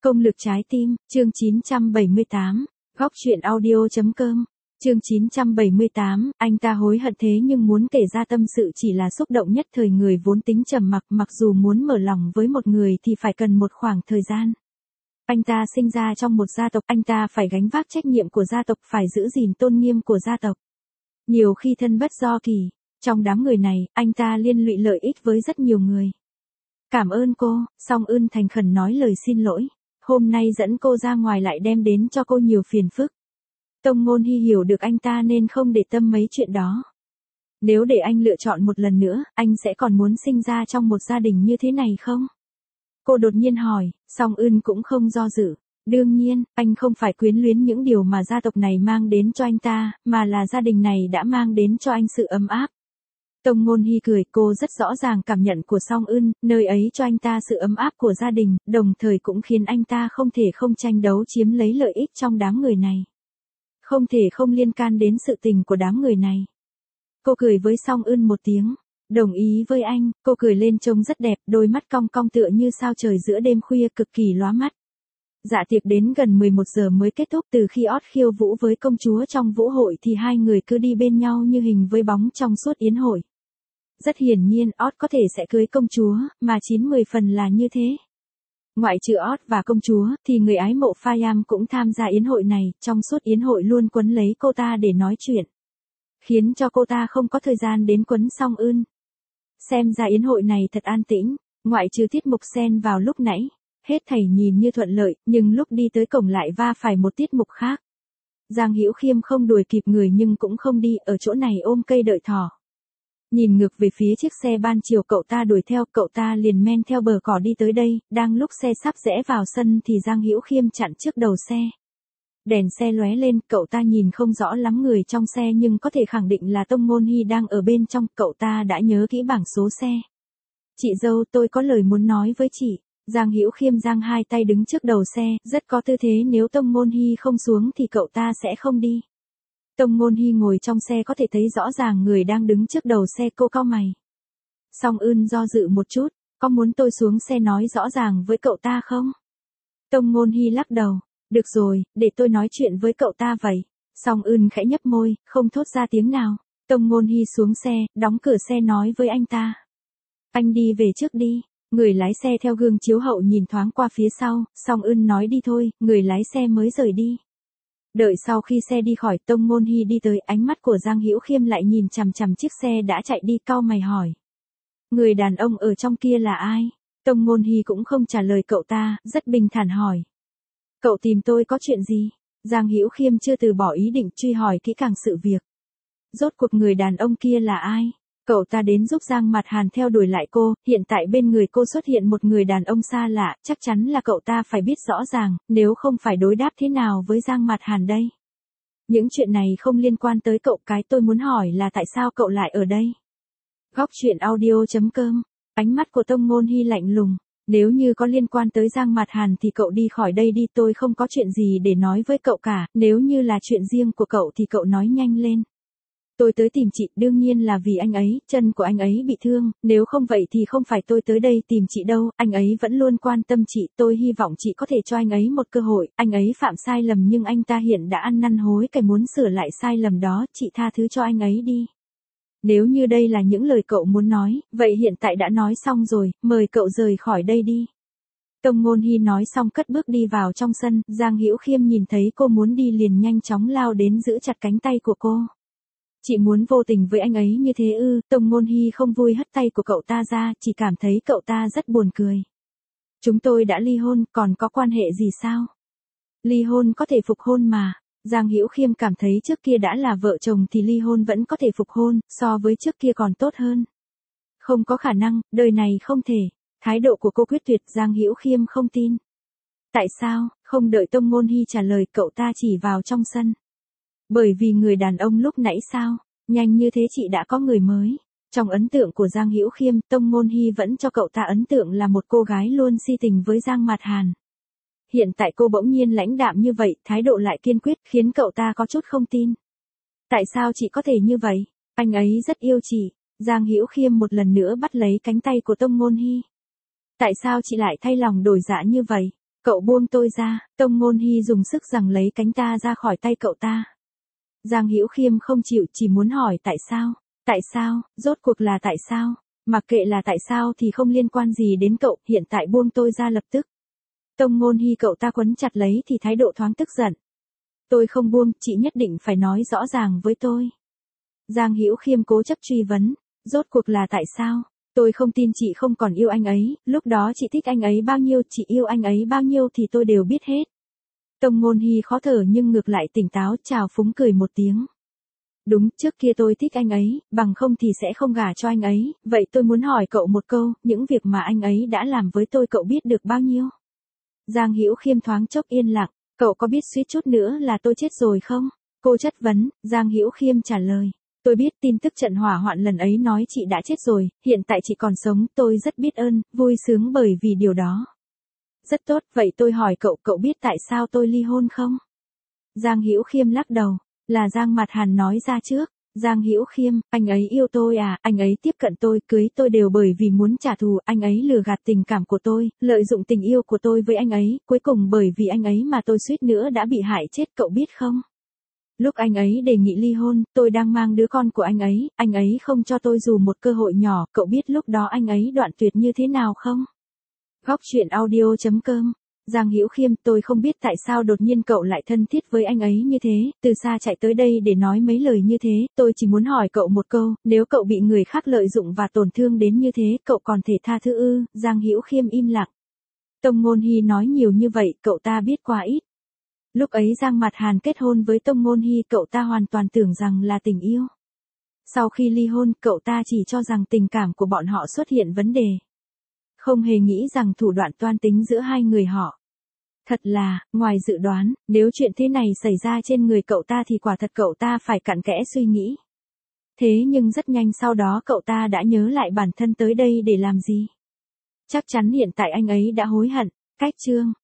Công lực trái tim, chương 978, góc truyện audio.com, chương 978, anh ta hối hận thế nhưng muốn kể ra tâm sự chỉ là xúc động nhất thời, người vốn tính trầm mặc, mặc dù muốn mở lòng với một người thì phải cần một khoảng thời gian. Anh ta sinh ra trong một gia tộc, anh ta phải gánh vác trách nhiệm của gia tộc, phải giữ gìn tôn nghiêm của gia tộc. Nhiều khi thân bất do kỳ, trong đám người này, anh ta liên lụy lợi ích với rất nhiều người. Cảm ơn cô, Song Eun thành khẩn nói lời xin lỗi. Hôm nay dẫn cô ra ngoài lại đem đến cho cô nhiều phiền phức. Tông Ngôn Hy hiểu được anh ta nên không để tâm mấy chuyện đó. Nếu để anh lựa chọn một lần nữa, anh sẽ còn muốn sinh ra trong một gia đình như thế này không? Cô đột nhiên hỏi, Song Eun cũng không do dự. Đương nhiên, anh không phải quyến luyến những điều mà gia tộc này mang đến cho anh ta, mà là gia đình này đã mang đến cho anh sự ấm áp. Tông Ngôn Hy cười, cô rất rõ ràng cảm nhận của Song Eun, nơi ấy cho anh ta sự ấm áp của gia đình, đồng thời cũng khiến anh ta không thể không tranh đấu chiếm lấy lợi ích trong đám người này. Không thể không liên can đến sự tình của đám người này. Cô cười với Song Eun một tiếng. Đồng ý với anh, cô cười lên trông rất đẹp, đôi mắt cong cong tựa như sao trời giữa đêm khuya, cực kỳ lóa mắt. Dạ tiệc đến gần 11 giờ mới kết thúc. Từ khi Ót khiêu vũ với công chúa trong vũ hội thì hai người cứ đi bên nhau như hình với bóng trong suốt yến hội. Rất hiển nhiên Ót có thể sẽ cưới công chúa, mà 9-10 phần là như thế. Ngoại trừ Ót và công chúa, thì người ái mộ Pha-yam cũng tham gia yến hội này, trong suốt yến hội luôn quấn lấy cô ta để nói chuyện. Khiến cho cô ta không có thời gian đến quấn Song Eun. Xem ra yến hội này thật an tĩnh, ngoại trừ tiết mục xen vào lúc nãy. Hết thảy nhìn như thuận lợi, nhưng lúc đi tới cổng lại va phải một tiết mục khác. Giang Hữu Khiêm không đuổi kịp người nhưng cũng không đi, ở chỗ này ôm cây đợi thỏ. Nhìn ngược về phía chiếc xe ban chiều cậu ta đuổi theo, cậu ta liền men theo bờ cỏ đi tới đây, đang lúc xe sắp rẽ vào sân thì Giang Hữu Khiêm chặn trước đầu xe. Đèn xe lóe lên, cậu ta nhìn không rõ lắm người trong xe nhưng có thể khẳng định là Tông Ngôn Hy đang ở bên trong, cậu ta đã nhớ kỹ bảng số xe. Chị dâu, tôi có lời muốn nói với chị. Giang Hữu Khiêm giang hai tay đứng trước đầu xe, rất có tư thế nếu Tông Ngôn Hy không xuống thì cậu ta sẽ không đi. Tông Ngôn Hy ngồi trong xe có thể thấy rõ ràng người đang đứng trước đầu xe, cô cau mày. Song Eun do dự một chút, có muốn tôi xuống xe nói rõ ràng với cậu ta không? Tông Ngôn Hy lắc đầu, được rồi, để tôi nói chuyện với cậu ta vậy. Song Eun khẽ nhấp môi, không thốt ra tiếng nào. Tông Ngôn Hy xuống xe, đóng cửa xe nói với anh ta. Anh đi về trước đi. Người lái xe theo gương chiếu hậu nhìn thoáng qua phía sau, Song Eun nói đi thôi, người lái xe mới rời đi. Đợi sau khi xe đi khỏi, Tông Ngôn Hy đi tới, ánh mắt của Giang Hữu Khiêm lại nhìn chằm chằm chiếc xe đã chạy đi, cau mày hỏi. Người đàn ông ở trong kia là ai? Tông Ngôn Hy cũng không trả lời cậu ta, rất bình thản hỏi. Cậu tìm tôi có chuyện gì? Giang Hữu Khiêm chưa từ bỏ ý định truy hỏi kỹ càng sự việc. Rốt cuộc người đàn ông kia là ai? Cậu ta đến giúp Giang Mạt Hàn theo đuổi lại cô, hiện tại bên người cô xuất hiện một người đàn ông xa lạ, chắc chắn là cậu ta phải biết rõ ràng, nếu không phải đối đáp thế nào với Giang Mạt Hàn đây. Những chuyện này không liên quan tới cậu, cái tôi muốn hỏi là tại sao cậu lại ở đây? Góc truyện audio.com, ánh mắt của Tông Ngôn Hy lạnh lùng, nếu như có liên quan tới Giang Mạt Hàn thì cậu đi khỏi đây đi, tôi không có chuyện gì để nói với cậu cả, nếu như là chuyện riêng của cậu thì cậu nói nhanh lên. Tôi tới tìm chị, đương nhiên là vì anh ấy, chân của anh ấy bị thương, nếu không vậy thì không phải tôi tới đây tìm chị đâu, anh ấy vẫn luôn quan tâm chị, tôi hy vọng chị có thể cho anh ấy một cơ hội, anh ấy phạm sai lầm nhưng anh ta hiện đã ăn năn hối cải muốn sửa lại sai lầm đó, chị tha thứ cho anh ấy đi. Nếu như đây là những lời cậu muốn nói, vậy hiện tại đã nói xong rồi, mời cậu rời khỏi đây đi. Tông Ngôn Hy nói xong cất bước đi vào trong sân, Giang Hữu Khiêm nhìn thấy cô muốn đi liền nhanh chóng lao đến giữ chặt cánh tay của cô. Chị muốn vô tình với anh ấy như thế ư? Tông Ngôn Hy không vui hất tay của cậu ta ra, chỉ cảm thấy cậu ta rất buồn cười. Chúng tôi đã ly hôn, còn có quan hệ gì sao? Ly hôn có thể phục hôn mà. Giang Hữu Khiêm cảm thấy trước kia đã là vợ chồng thì ly hôn vẫn có thể phục hôn, so với trước kia còn tốt hơn. Không có khả năng, đời này không thể. Thái độ của cô quyết tuyệt, Giang Hữu Khiêm không tin. Tại sao? Không đợi Tông Ngôn Hy trả lời, cậu ta chỉ vào trong sân. Bởi vì người đàn ông lúc nãy sao? Nhanh như thế chị đã có người mới. Trong ấn tượng của Giang Hữu Khiêm, Tông Ngôn Hy vẫn cho cậu ta ấn tượng là một cô gái luôn si tình với Giang Mạt Hàn. Hiện tại cô bỗng nhiên lãnh đạm như vậy, thái độ lại kiên quyết, khiến cậu ta có chút không tin. Tại sao chị có thể như vậy? Anh ấy rất yêu chị. Giang Hữu Khiêm một lần nữa bắt lấy cánh tay của Tông Ngôn Hy. Tại sao chị lại thay lòng đổi dạ như vậy? Cậu buông tôi ra, Tông Ngôn Hy dùng sức giằng lấy cánh ta ra khỏi tay cậu ta. Giang Hữu Khiêm không chịu, chỉ muốn hỏi tại sao, rốt cuộc là tại sao, mặc kệ là tại sao thì không liên quan gì đến cậu, hiện tại buông tôi ra lập tức. Tông Ngôn Hy cậu ta quấn chặt lấy thì thái độ thoáng tức giận. Tôi không buông, chị nhất định phải nói rõ ràng với tôi. Giang Hữu Khiêm cố chấp truy vấn, rốt cuộc là tại sao? Tôi không tin chị không còn yêu anh ấy, lúc đó chị thích anh ấy bao nhiêu, chị yêu anh ấy bao nhiêu thì tôi đều biết hết. Tông Ngôn Hy khó thở nhưng ngược lại tỉnh táo, chào phúng cười một tiếng. Đúng, trước kia tôi thích anh ấy, bằng không thì sẽ không gả cho anh ấy, vậy tôi muốn hỏi cậu một câu, những việc mà anh ấy đã làm với tôi cậu biết được bao nhiêu? Giang Hữu Khiêm thoáng chốc yên lặng, cậu có biết suýt chút nữa là tôi chết rồi không? Cô chất vấn, Giang Hữu Khiêm trả lời. Tôi biết tin tức trận hỏa hoạn lần ấy nói chị đã chết rồi, hiện tại chị còn sống, tôi rất biết ơn, vui sướng bởi vì điều đó. Rất tốt, vậy tôi hỏi cậu, cậu biết tại sao tôi ly hôn không? Giang Hữu Khiêm lắc đầu, là Giang Mạt Hàn nói ra trước. Giang Hữu Khiêm, anh ấy yêu tôi à, anh ấy tiếp cận tôi, cưới tôi đều bởi vì muốn trả thù, anh ấy lừa gạt tình cảm của tôi, lợi dụng tình yêu của tôi với anh ấy, cuối cùng bởi vì anh ấy mà tôi suýt nữa đã bị hại chết, cậu biết không? Lúc anh ấy đề nghị ly hôn, tôi đang mang đứa con của anh ấy không cho tôi dù một cơ hội nhỏ, cậu biết lúc đó anh ấy đoạn tuyệt như thế nào không? Góc truyện audio.com. Giang Hữu Khiêm, tôi không biết tại sao đột nhiên cậu lại thân thiết với anh ấy như thế, từ xa chạy tới đây để nói mấy lời như thế, tôi chỉ muốn hỏi cậu một câu, nếu cậu bị người khác lợi dụng và tổn thương đến như thế, cậu còn thể tha thứ ư? Giang Hữu Khiêm im lặng. Tông Ngôn Hy nói nhiều như vậy, cậu ta biết quá ít. Lúc ấy Giang Mạt Hàn kết hôn với Tông Ngôn Hy, cậu ta hoàn toàn tưởng rằng là tình yêu. Sau khi ly hôn, cậu ta chỉ cho rằng tình cảm của bọn họ xuất hiện vấn đề. Không hề nghĩ rằng thủ đoạn toan tính giữa hai người họ. Thật là, ngoài dự đoán, nếu chuyện thế này xảy ra trên người cậu ta thì quả thật cậu ta phải cặn kẽ suy nghĩ. Thế nhưng rất nhanh sau đó cậu ta đã nhớ lại bản thân tới đây để làm gì. Chắc chắn hiện tại anh ấy đã hối hận. Cách chương